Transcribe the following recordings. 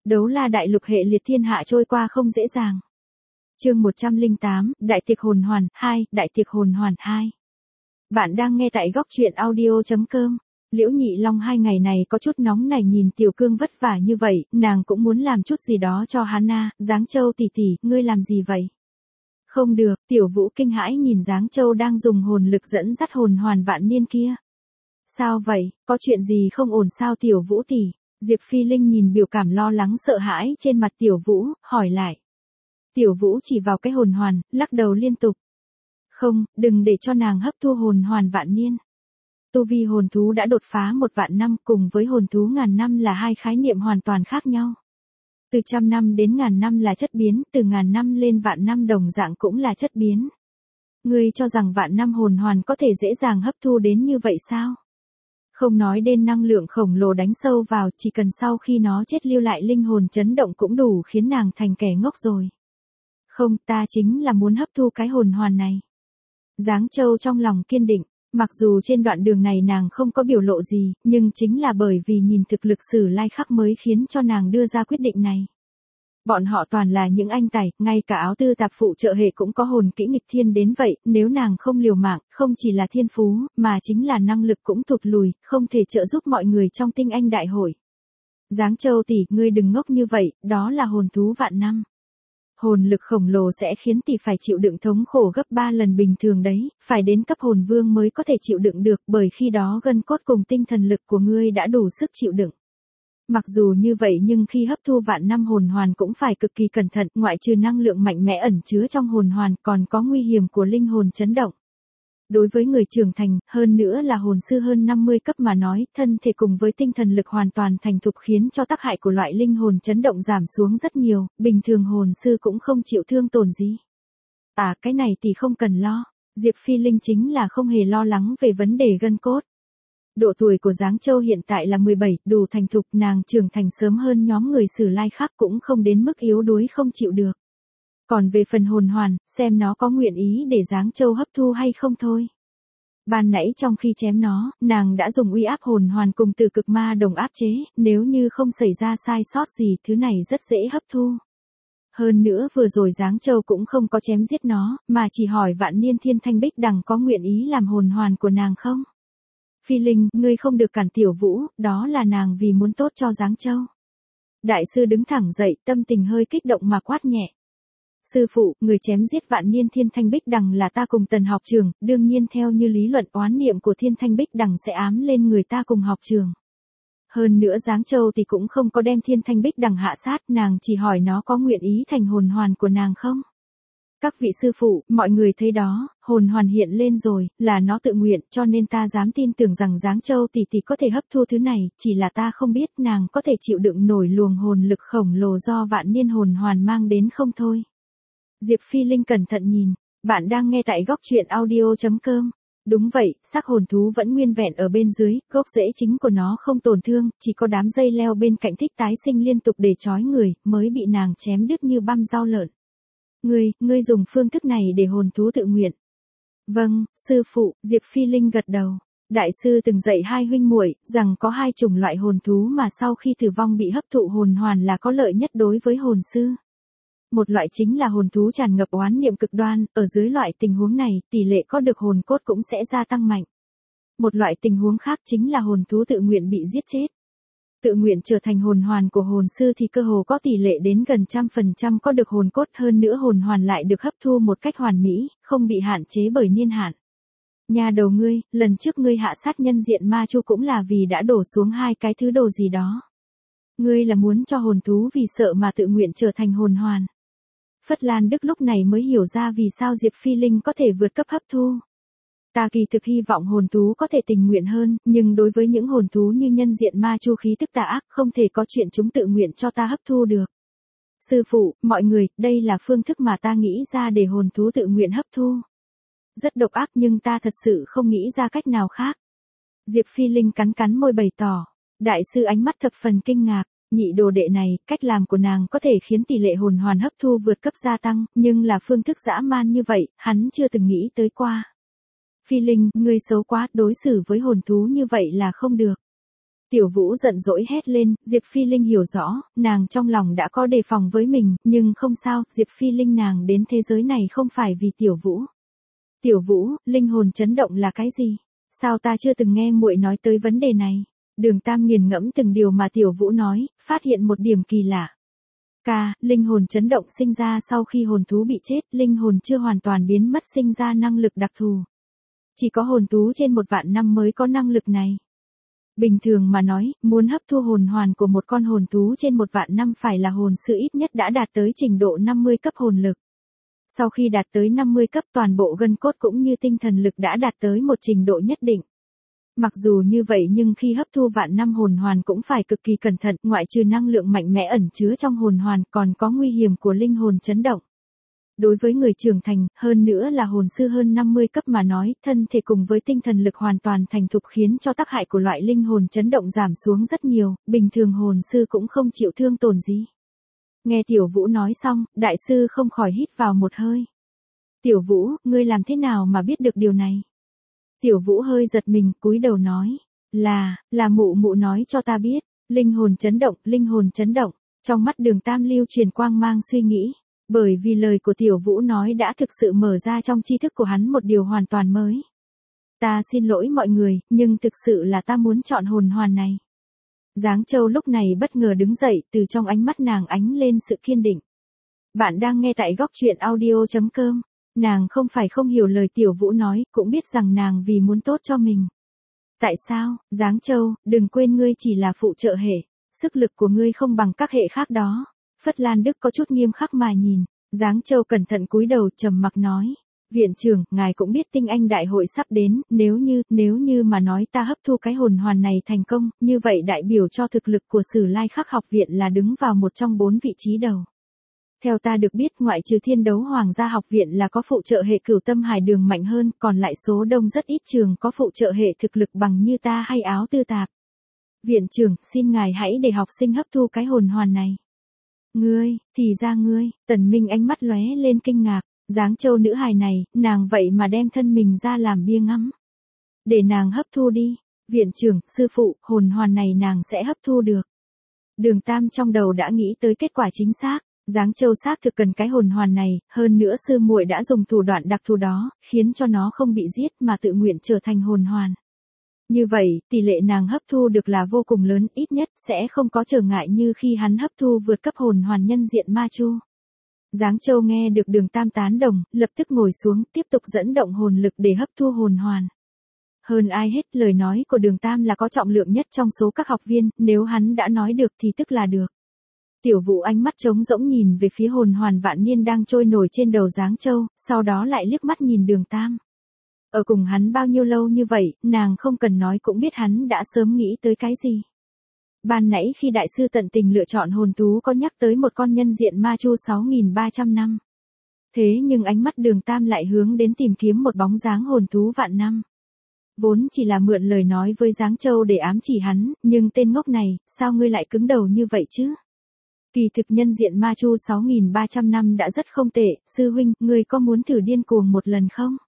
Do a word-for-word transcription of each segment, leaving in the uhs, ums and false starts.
Đấu la đại lục hệ liệt thiên hạ trôi qua không dễ dàng. Chương một trăm lẻ tám, Đại tiệc hồn hoàn, hai, Đại tiệc hồn hoàn, hai. Bạn đang nghe tại góc truyện audio chấm com. Liễu Nhị Long hai ngày này có chút nóng này nhìn Tiểu Cương vất vả như vậy, nàng cũng muốn làm chút gì đó cho hắn a. Giáng Châu tỷ tỷ, ngươi làm gì vậy? Không được, Tiểu Vũ kinh hãi nhìn Giáng Châu đang dùng hồn lực dẫn dắt hồn hoàn vạn niên kia. Sao vậy, có chuyện gì không ổn sao Tiểu Vũ tỷ? Diệp Phi Linh nhìn biểu cảm lo lắng sợ hãi trên mặt Tiểu Vũ, hỏi lại. Tiểu Vũ chỉ vào cái hồn hoàn, lắc đầu liên tục. Không, đừng để cho nàng hấp thu hồn hoàn vạn niên. Tu vi hồn thú đã đột phá một vạn năm cùng với hồn thú ngàn năm là hai khái niệm hoàn toàn khác nhau. Từ trăm năm đến ngàn năm là chất biến, từ ngàn năm lên vạn năm đồng dạng cũng là chất biến. Ngươi cho rằng vạn năm hồn hoàn có thể dễ dàng hấp thu đến như vậy sao? Không nói đến năng lượng khổng lồ đánh sâu vào, chỉ cần sau khi nó chết lưu lại linh hồn chấn động cũng đủ khiến nàng thành kẻ ngốc rồi. Không, ta chính là muốn hấp thu cái hồn hoàn này. Giáng Châu trong lòng kiên định, mặc dù trên đoạn đường này nàng không có biểu lộ gì, nhưng chính là bởi vì nhìn thực lực Sử Lai Khắc mới khiến cho nàng đưa ra quyết định này. Bọn họ toàn là những anh tài, ngay cả áo tư tạp phụ trợ hệ cũng có hồn kỹ nghịch thiên đến vậy, nếu nàng không liều mạng, không chỉ là thiên phú, mà chính là năng lực cũng tụt lùi, không thể trợ giúp mọi người trong tinh anh đại hội. Giáng Châu tỷ, ngươi đừng ngốc như vậy, đó là hồn thú vạn năm. Hồn lực khổng lồ sẽ khiến tỷ phải chịu đựng thống khổ gấp ba lần bình thường đấy, phải đến cấp hồn vương mới có thể chịu đựng được, bởi khi đó gân cốt cùng tinh thần lực của ngươi đã đủ sức chịu đựng. Mặc dù như vậy nhưng khi hấp thu vạn năm hồn hoàn cũng phải cực kỳ cẩn thận, ngoại trừ năng lượng mạnh mẽ ẩn chứa trong hồn hoàn còn có nguy hiểm của linh hồn chấn động. Đối với người trưởng thành, hơn nữa là hồn sư hơn năm mươi cấp mà nói, thân thể cùng với tinh thần lực hoàn toàn thành thục khiến cho tác hại của loại linh hồn chấn động giảm xuống rất nhiều, bình thường hồn sư cũng không chịu thương tổn gì. À, cái này thì không cần lo, Diệp Phi Linh chính là không hề lo lắng về vấn đề gân cốt. Độ tuổi của Giáng Châu hiện tại là mười bảy, đủ thành thục, nàng trưởng thành sớm hơn nhóm người Sử Lai khác cũng không đến mức yếu đuối không chịu được. Còn về phần hồn hoàn, xem nó có nguyện ý để Giáng Châu hấp thu hay không thôi. Ban nãy trong khi chém nó, nàng đã dùng uy áp hồn hoàn cùng từ cực ma đồng áp chế, nếu như không xảy ra sai sót gì thứ này rất dễ hấp thu. Hơn nữa vừa rồi Giáng Châu cũng không có chém giết nó, mà chỉ hỏi vạn niên thiên thanh bích đằng có nguyện ý làm hồn hoàn của nàng không? Phi Linh, ngươi không được cản Tiểu Vũ, đó là nàng vì muốn tốt cho Giáng Châu. Đại sư đứng thẳng dậy, tâm tình hơi kích động mà quát nhẹ. Sư phụ, người chém giết vạn niên thiên thanh bích đằng là ta cùng Tần học trường, đương nhiên theo như lý luận oán niệm của thiên thanh bích đằng sẽ ám lên người ta cùng học trường. Hơn nữa Giáng Châu thì cũng không có đem thiên thanh bích đằng hạ sát, nàng chỉ hỏi nó có nguyện ý thành hồn hoàn của nàng không? Các vị sư phụ, mọi người thấy đó, hồn hoàn hiện lên rồi, là nó tự nguyện, cho nên ta dám tin tưởng rằng Giáng Châu tỷ tỷ có thể hấp thu thứ này, chỉ là ta không biết nàng có thể chịu đựng nổi luồng hồn lực khổng lồ do vạn niên hồn hoàn mang đến không thôi. Diệp Phi Linh cẩn thận nhìn, bạn đang nghe tại góc truyện audio chấm com. Đúng vậy, xác hồn thú vẫn nguyên vẹn ở bên dưới, gốc rễ chính của nó không tổn thương, chỉ có đám dây leo bên cạnh thích tái sinh liên tục để trói người, mới bị nàng chém đứt như băm rau lợn. Ngươi, ngươi dùng phương thức này để hồn thú tự nguyện. Vâng, sư phụ, Diệp Phi Linh gật đầu. Đại sư từng dạy hai huynh muội rằng có hai chủng loại hồn thú mà sau khi tử vong bị hấp thụ hồn hoàn là có lợi nhất đối với hồn sư. Một loại chính là hồn thú tràn ngập oán niệm cực đoan, ở dưới loại tình huống này, tỷ lệ có được hồn cốt cũng sẽ gia tăng mạnh. Một loại tình huống khác chính là hồn thú tự nguyện bị giết chết. Tự nguyện trở thành hồn hoàn của hồn sư thì cơ hồ có tỷ lệ đến gần trăm phần trăm có được hồn cốt, hơn nữa hồn hoàn lại được hấp thu một cách hoàn mỹ, không bị hạn chế bởi niên hạn. Nhà đầu ngươi, lần trước ngươi hạ sát nhân diện ma chu cũng là vì đã đổ xuống hai cái thứ đồ gì đó. Ngươi là muốn cho hồn thú vì sợ mà tự nguyện trở thành hồn hoàn. Phất Lan Đức lúc này mới hiểu ra vì sao Diệp Phi Linh có thể vượt cấp hấp thu. Ta kỳ thực hy vọng hồn thú có thể tình nguyện hơn, nhưng đối với những hồn thú như nhân diện ma chu khí tức tà ác, không thể có chuyện chúng tự nguyện cho ta hấp thu được. Sư phụ, mọi người, đây là phương thức mà ta nghĩ ra để hồn thú tự nguyện hấp thu. Rất độc ác nhưng ta thật sự không nghĩ ra cách nào khác. Diệp Phi Linh cắn cắn môi bày tỏ. Đại sư ánh mắt thập phần kinh ngạc. Nhị đồ đệ này, cách làm của nàng có thể khiến tỷ lệ hồn hoàn hấp thu vượt cấp gia tăng, nhưng là phương thức dã man như vậy, hắn chưa từng nghĩ tới qua. Phi Linh, ngươi xấu quá, đối xử với hồn thú như vậy là không được. Tiểu Vũ giận dỗi hét lên, Diệp Phi Linh hiểu rõ, nàng trong lòng đã có đề phòng với mình, nhưng không sao, Diệp Phi Linh nàng đến thế giới này không phải vì Tiểu Vũ. Tiểu Vũ, linh hồn chấn động là cái gì? Sao ta chưa từng nghe muội nói tới vấn đề này? Đường Tam nghiền ngẫm từng điều mà Tiểu Vũ nói, phát hiện một điểm kỳ lạ. Ca, linh hồn chấn động sinh ra sau khi hồn thú bị chết, linh hồn chưa hoàn toàn biến mất sinh ra năng lực đặc thù. Chỉ có hồn thú trên một vạn năm mới có năng lực này. Bình thường mà nói, muốn hấp thu hồn hoàn của một con hồn thú trên một vạn năm phải là hồn sư ít nhất đã đạt tới trình độ năm mươi cấp hồn lực. Sau khi đạt tới năm mươi cấp toàn bộ gân cốt cũng như tinh thần lực đã đạt tới một trình độ nhất định. Mặc dù như vậy nhưng khi hấp thu vạn năm hồn hoàn cũng phải cực kỳ cẩn thận, ngoại trừ năng lượng mạnh mẽ ẩn chứa trong hồn hoàn còn có nguy hiểm của linh hồn chấn động. Đối với người trưởng thành, hơn nữa là hồn sư hơn năm mươi cấp mà nói, thân thể cùng với tinh thần lực hoàn toàn thành thục khiến cho tác hại của loại linh hồn chấn động giảm xuống rất nhiều, bình thường hồn sư cũng không chịu thương tổn gì. Nghe Tiểu Vũ nói xong, đại sư không khỏi hít vào một hơi. Tiểu Vũ, ngươi làm thế nào mà biết được điều này? Tiểu Vũ hơi giật mình, cúi đầu nói, là, là mụ mụ nói cho ta biết, linh hồn chấn động, linh hồn chấn động, trong mắt Đường Tam lưu truyền quang mang suy nghĩ. Bởi vì lời của Tiểu Vũ nói đã thực sự mở ra trong tri thức của hắn một điều hoàn toàn mới. Ta xin lỗi mọi người, nhưng thực sự là ta muốn chọn hồn hoàn này. Giáng Châu lúc này bất ngờ đứng dậy, từ trong ánh mắt nàng ánh lên sự kiên định. Bạn đang nghe tại góc truyện audio chấm com. Nàng không phải không hiểu lời Tiểu Vũ nói, cũng biết rằng nàng vì muốn tốt cho mình. Tại sao, Giáng Châu, đừng quên ngươi chỉ là phụ trợ hệ, sức lực của ngươi không bằng các hệ khác đó. Phất Lan Đức có chút nghiêm khắc mà nhìn, Giáng Châu cẩn thận cúi đầu trầm mặc nói, viện trưởng, ngài cũng biết tinh anh đại hội sắp đến, nếu như, nếu như mà nói ta hấp thu cái hồn hoàn này thành công, như vậy đại biểu cho thực lực của Sử Lai Khắc học viện là đứng vào một trong bốn vị trí đầu. Theo ta được biết ngoại trừ Thiên Đấu Hoàng gia học viện là có phụ trợ hệ Cửu Tâm Hải Đường mạnh hơn, còn lại số đông rất ít trường có phụ trợ hệ thực lực bằng như ta hay Áo Tư Tạp. Viện trưởng, xin ngài hãy để học sinh hấp thu cái hồn hoàn này. Ngươi, thì ra ngươi, Tần Minh ánh mắt lóe lên kinh ngạc, Giáng Châu nữ hài này, nàng vậy mà đem thân mình ra làm bia ngắm. Để nàng hấp thu đi, viện trưởng, sư phụ, hồn hoàn này nàng sẽ hấp thu được. Đường Tam trong đầu đã nghĩ tới kết quả chính xác, Giáng Châu xác thực cần cái hồn hoàn này, hơn nữa sư muội đã dùng thủ đoạn đặc thù đó, khiến cho nó không bị giết mà tự nguyện trở thành hồn hoàn. Như vậy, tỷ lệ nàng hấp thu được là vô cùng lớn, ít nhất sẽ không có trở ngại như khi hắn hấp thu vượt cấp hồn hoàn nhân diện ma chu. Giáng Châu nghe được Đường Tam tán đồng, lập tức ngồi xuống, tiếp tục dẫn động hồn lực để hấp thu hồn hoàn. Hơn ai hết, lời nói của Đường Tam là có trọng lượng nhất trong số các học viên, nếu hắn đã nói được thì tức là được. Tiểu Vũ ánh mắt trống rỗng nhìn về phía hồn hoàn vạn niên đang trôi nổi trên đầu Giáng Châu, sau đó lại liếc mắt nhìn Đường Tam. Ở cùng hắn bao nhiêu lâu như vậy, nàng không cần nói cũng biết hắn đã sớm nghĩ tới cái gì. Ban nãy khi đại sư tận tình lựa chọn hồn thú có nhắc tới một con nhân diện ma chu sáu nghìn ba trăm năm. Thế nhưng ánh mắt Đường Tam lại hướng đến tìm kiếm một bóng dáng hồn thú vạn năm. Vốn chỉ là mượn lời nói với Giáng Châu để ám chỉ hắn, nhưng tên ngốc này, sao ngươi lại cứng đầu như vậy chứ? Kỳ thực nhân diện ma chu sáu nghìn ba trăm năm đã rất không tệ, sư huynh, ngươi có muốn thử điên cuồng một lần không?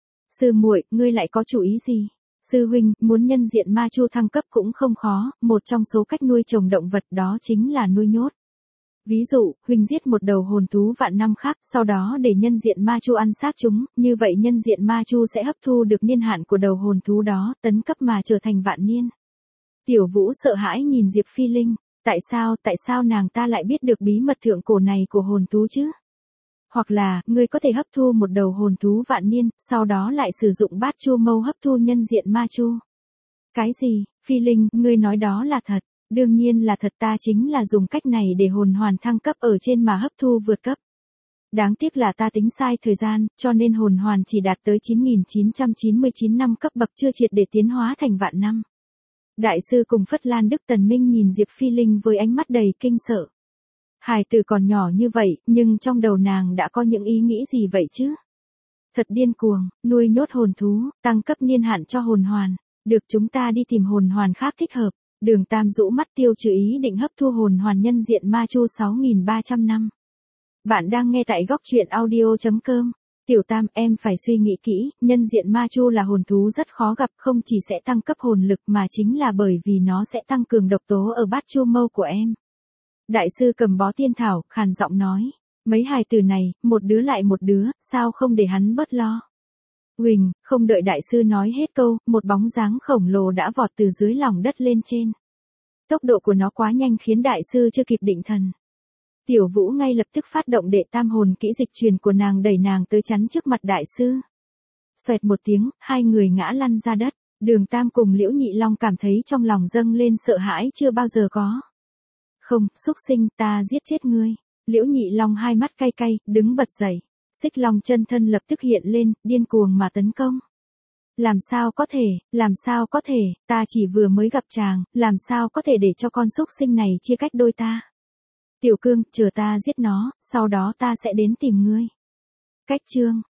Sư muội, ngươi lại có chủ ý gì? Sư huynh, muốn nhân diện ma chu thăng cấp cũng không khó, một trong số cách nuôi trồng động vật đó chính là nuôi nhốt. Ví dụ, huynh giết một đầu hồn thú vạn năm khác, sau đó để nhân diện ma chu ăn xác chúng, như vậy nhân diện ma chu sẽ hấp thu được niên hạn của đầu hồn thú đó, tấn cấp mà trở thành vạn niên. Tiểu Vũ sợ hãi nhìn Diệp Phi Linh, tại sao, tại sao nàng ta lại biết được bí mật thượng cổ này của hồn thú chứ? Hoặc là, ngươi có thể hấp thu một đầu hồn thú vạn niên, sau đó lại sử dụng bát chu mâu hấp thu nhân diện ma chu. Cái gì, Phi Linh, ngươi nói đó là thật, đương nhiên là thật, ta chính là dùng cách này để hồn hoàn thăng cấp ở trên mà hấp thu vượt cấp. Đáng tiếc là ta tính sai thời gian, cho nên hồn hoàn chỉ đạt tới chín nghìn chín trăm chín mươi chín năm cấp bậc chưa triệt để tiến hóa thành vạn năm. Đại sư cùng Phất Lan Đức Tần Minh nhìn Diệp Phi Linh với ánh mắt đầy kinh sợ. Hài tử còn nhỏ như vậy, nhưng trong đầu nàng đã có những ý nghĩ gì vậy chứ? Thật điên cuồng, nuôi nhốt hồn thú, tăng cấp niên hạn cho hồn hoàn. Được, chúng ta đi tìm hồn hoàn khác thích hợp. Đường Tam rũ mắt tiêu trừ ý định hấp thu hồn hoàn nhân diện ma chu sáu nghìn ba trăm năm. Bạn đang nghe tại góc truyện audio chấm com. Tiểu Tam, em phải suy nghĩ kỹ, nhân diện ma chu là hồn thú rất khó gặp, không chỉ sẽ tăng cấp hồn lực mà chính là bởi vì nó sẽ tăng cường độc tố ở bát chu mâu của em. Đại sư cầm bó tiên thảo, khàn giọng nói. Mấy hài từ này, một đứa lại một đứa, sao không để hắn bớt lo. Huỳnh, không đợi đại sư nói hết câu, một bóng dáng khổng lồ đã vọt từ dưới lòng đất lên trên. Tốc độ của nó quá nhanh khiến đại sư chưa kịp định thần. Tiểu Vũ ngay lập tức phát động đệ tam hồn kỹ dịch truyền của nàng đẩy nàng tới chắn trước mặt đại sư. Xoẹt một tiếng, hai người ngã lăn ra đất. Đường Tam cùng Liễu Nhị Long cảm thấy trong lòng dâng lên sợ hãi chưa bao giờ có. Không, xúc sinh, ta giết chết ngươi. Liễu Nhị Long hai mắt cay cay, đứng bật dậy. Xích Long chân thân lập tức hiện lên, điên cuồng mà tấn công. Làm sao có thể, làm sao có thể, ta chỉ vừa mới gặp chàng, làm sao có thể để cho con xúc sinh này chia cách đôi ta. Tiểu Cương, chờ ta giết nó, sau đó ta sẽ đến tìm ngươi. Cách chương